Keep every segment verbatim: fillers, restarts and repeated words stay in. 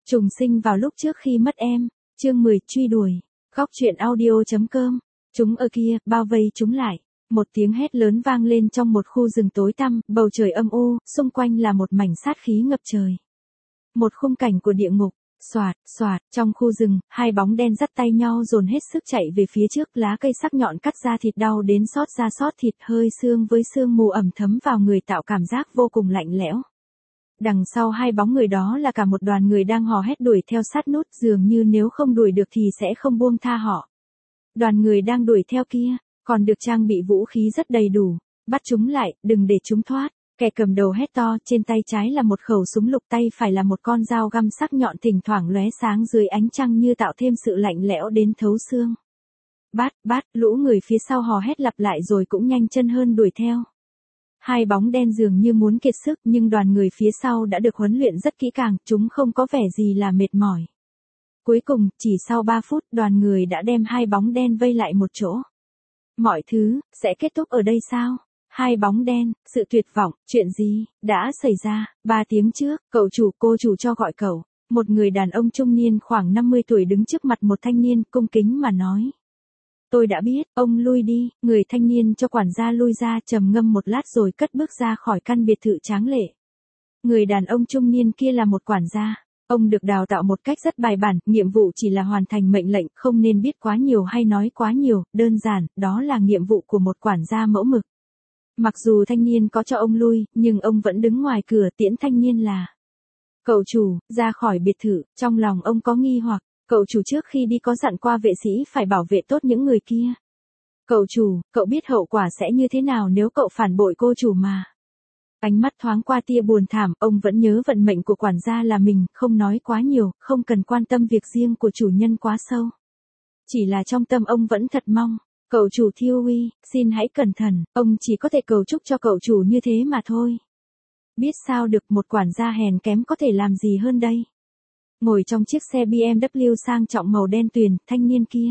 Trùng sinh vào lúc trước khi mất em. Chương mười, truy đuổi. Góc truyện audio.com. Chúng ở kia, bao vây chúng lại. Một tiếng hét lớn vang lên trong một khu rừng tối tăm, bầu trời âm u, xung quanh là một mảnh sát khí ngập trời. Một khung cảnh của địa ngục. Xoạt, xoạt, trong khu rừng, hai bóng đen dắt tay nhau dồn hết sức chạy về phía trước, lá cây sắc nhọn cắt ra thịt đau đến xót ra xót thịt, hơi xương với sương mù ẩm thấm vào người tạo cảm giác vô cùng lạnh lẽo. Đằng sau hai bóng người đó là cả một đoàn người đang hò hét đuổi theo sát nút, dường như nếu không đuổi được thì sẽ không buông tha họ. Đoàn người đang đuổi theo kia, còn được trang bị vũ khí rất đầy đủ, bắt chúng lại, đừng để chúng thoát. Kẻ cầm đầu hét to, trên tay trái là một khẩu súng lục, tay phải là một con dao găm sắc nhọn thỉnh thoảng lóe sáng dưới ánh trăng như tạo thêm sự lạnh lẽo đến thấu xương. Bắt, bắt, lũ người phía sau hò hét lặp lại rồi cũng nhanh chân hơn đuổi theo. Hai bóng đen dường như muốn kiệt sức, nhưng đoàn người phía sau đã được huấn luyện rất kỹ càng, chúng không có vẻ gì là mệt mỏi. Cuối cùng, chỉ sau ba phút, đoàn người đã đem hai bóng đen vây lại một chỗ. Mọi thứ, sẽ kết thúc ở đây sao? Hai bóng đen, sự tuyệt vọng, chuyện gì, đã xảy ra, ba tiếng trước, cậu chủ, cô chủ cho gọi cậu. Một người đàn ông trung niên khoảng năm mươi tuổi đứng trước mặt một thanh niên, cung kính mà nói. Tôi đã biết, ông lui đi, người thanh niên cho quản gia lui ra, trầm ngâm một lát rồi cất bước ra khỏi căn biệt thự tráng lệ. Người đàn ông trung niên kia là một quản gia. Ông được đào tạo một cách rất bài bản, nhiệm vụ chỉ là hoàn thành mệnh lệnh, không nên biết quá nhiều hay nói quá nhiều, đơn giản, đó là nhiệm vụ của một quản gia mẫu mực. Mặc dù thanh niên có cho ông lui, nhưng ông vẫn đứng ngoài cửa tiễn thanh niên là. Cậu chủ, ra khỏi biệt thự, trong lòng ông có nghi hoặc, cậu chủ trước khi đi có dặn qua vệ sĩ phải bảo vệ tốt những người kia. Cậu chủ, cậu biết hậu quả sẽ như thế nào nếu cậu phản bội cô chủ mà. Ánh mắt thoáng qua tia buồn thảm, ông vẫn nhớ vận mệnh của quản gia là mình, không nói quá nhiều, không cần quan tâm việc riêng của chủ nhân quá sâu. Chỉ là trong tâm ông vẫn thật mong. Cậu chủ Thiêu Uy, xin hãy cẩn thận, ông chỉ có thể cầu chúc cho cậu chủ như thế mà thôi. Biết sao được, một quản gia hèn kém có thể làm gì hơn đây. Ngồi trong chiếc xe bê em vê sang trọng màu đen tuyền, thanh niên kia.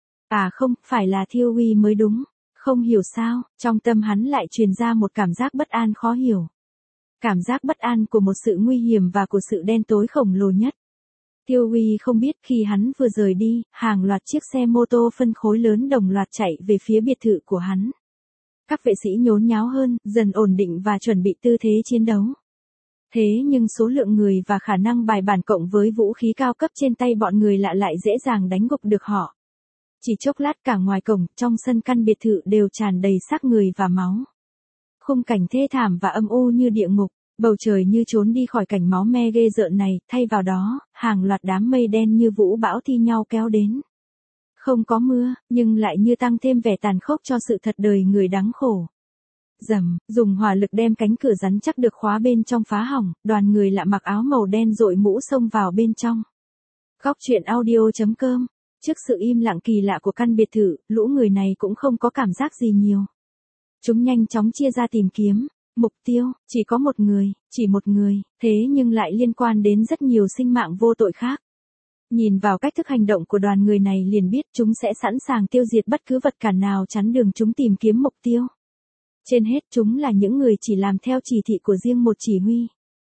À không, phải là Thiêu Uy mới đúng. Không hiểu sao, trong tâm hắn lại truyền ra một cảm giác bất an khó hiểu. Cảm giác bất an của một sự nguy hiểm và của sự đen tối khổng lồ nhất. Tiêu Uy không biết khi hắn vừa rời đi, hàng loạt chiếc xe mô tô phân khối lớn đồng loạt chạy về phía biệt thự của hắn. Các vệ sĩ nhốn nháo hơn, dần ổn định và chuẩn bị tư thế chiến đấu. Thế nhưng số lượng người và khả năng bài bản cộng với vũ khí cao cấp trên tay bọn người lạ lại dễ dàng đánh gục được họ. Chỉ chốc lát cả ngoài cổng, trong sân căn biệt thự đều tràn đầy xác người và máu. Khung cảnh thê thảm và âm u như địa ngục. Bầu trời như trốn đi khỏi cảnh máu me ghê rợn này, thay vào đó, hàng loạt đám mây đen như vũ bão thi nhau kéo đến. Không có mưa, nhưng lại như tăng thêm vẻ tàn khốc cho sự thật đời người đáng khổ. Rầm, dùng hỏa lực đem cánh cửa rắn chắc được khóa bên trong phá hỏng, đoàn người lạ mặc áo màu đen đội mũ xông vào bên trong. Góc truyện audio.com. Trước sự im lặng kỳ lạ của căn biệt thự, lũ người này cũng không có cảm giác gì nhiều. Chúng nhanh chóng chia ra tìm kiếm. Mục tiêu, chỉ có một người, chỉ một người, thế nhưng lại liên quan đến rất nhiều sinh mạng vô tội khác. Nhìn vào cách thức hành động của đoàn người này liền biết chúng sẽ sẵn sàng tiêu diệt bất cứ vật cản nào chắn đường chúng tìm kiếm mục tiêu. Trên hết chúng là những người chỉ làm theo chỉ thị của riêng một chỉ huy.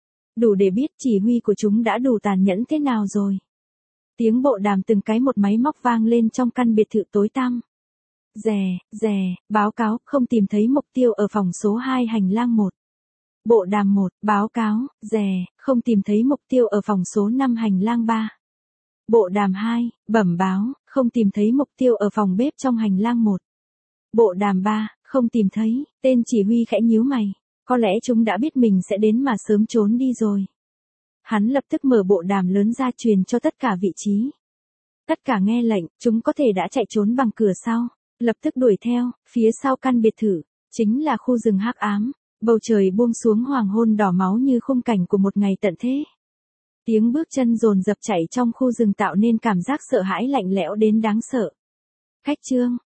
Đủ để biết chỉ huy của chúng đã đủ tàn nhẫn thế nào rồi. Tiếng bộ đàm từng cái một máy móc vang lên trong căn biệt thự tối tăm. Rè, rè, báo cáo, không tìm thấy mục tiêu ở phòng số hai hành lang một. Bộ đàm một, báo cáo, rè, không tìm thấy mục tiêu ở phòng số năm hành lang ba. Bộ đàm hai, bẩm báo, không tìm thấy mục tiêu ở phòng bếp trong hành lang một. Bộ đàm ba, không tìm thấy, tên chỉ huy khẽ nhíu mày, có lẽ chúng đã biết mình sẽ đến mà sớm trốn đi rồi. Hắn lập tức mở bộ đàm lớn ra truyền cho tất cả vị trí. Tất cả nghe lệnh, chúng có thể đã chạy trốn bằng cửa sau. Lập tức đuổi theo, phía sau căn biệt thự, chính là khu rừng hắc ám, bầu trời buông xuống hoàng hôn đỏ máu như khung cảnh của một ngày tận thế. Tiếng bước chân dồn dập chạy trong khu rừng tạo nên cảm giác sợ hãi lạnh lẽo đến đáng sợ. Khách trương,